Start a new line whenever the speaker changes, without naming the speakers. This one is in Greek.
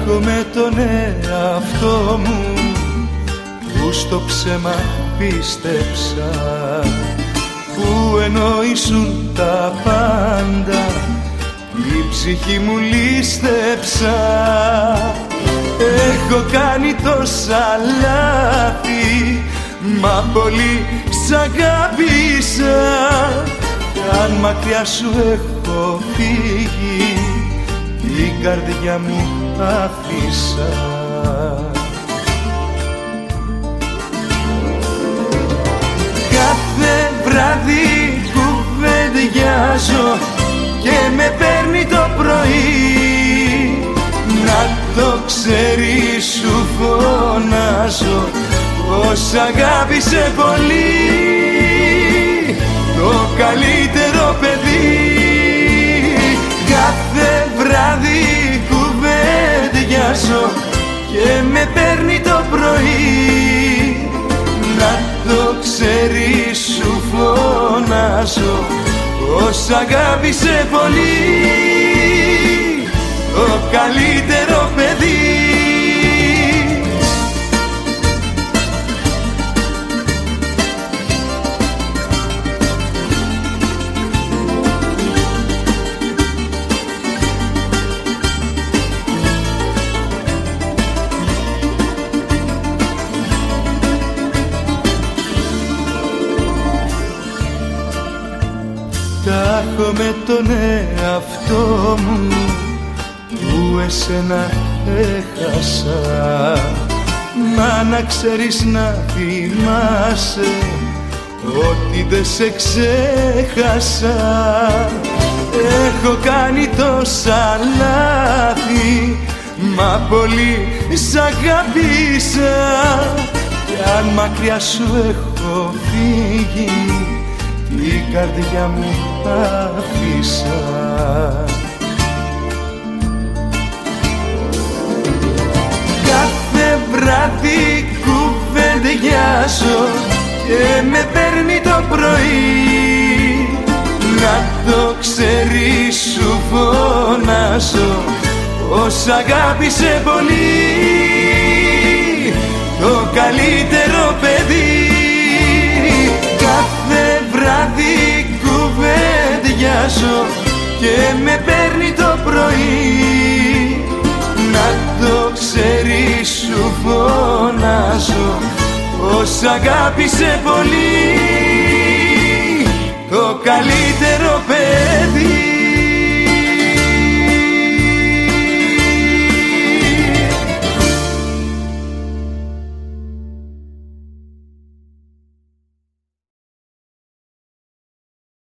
με τον εαυτό μου που στο ψέμα πίστεψα, που ενώ ήσουν τα πάντα η ψυχή μου λίστεψα. Έχω κάνει τόσα λάθη, μα πολύ σ' αγάπησα, κι αν μακριά σου έχω φύγει την καρδιά μου άφησα. Κάθε βράδυ κουβεντιάζω και με παίρνει το πρωί, να το ξέρεις σου φωνάζω πως αγάπησε πολύ το καλύτερο παιδί. Κάθε βράδυ κουβεντιάζω και με παίρνει το πρωί, να το ξέρεις σου φωνάζω πως αγάπησε πολύ το καλύτερο παιδί. Τάχω με τον εαυτό μου που εσένα έχασα, μα να ξέρεις να θυμάσαι ότι δεν σε ξέχασα. Έχω κάνει τόσα λάθη, μα πολύ σ' αγάπησα, κι αν μακριά σου έχω φύγει την καρδιά μου άφησα. Κάθε βράδυ κουβεντιάζω και με παίρνει το πρωί, να το ξέρεις σου φωνάζω πως αγάπησε πολύ το καλύτερο παιδί. Κάθε βράδυ κουβεντιάζω και με παίρνει το πρωί, να το ξέρεις σου φωνάζω πως αγάπησε πολύ το καλύτερο παιδί.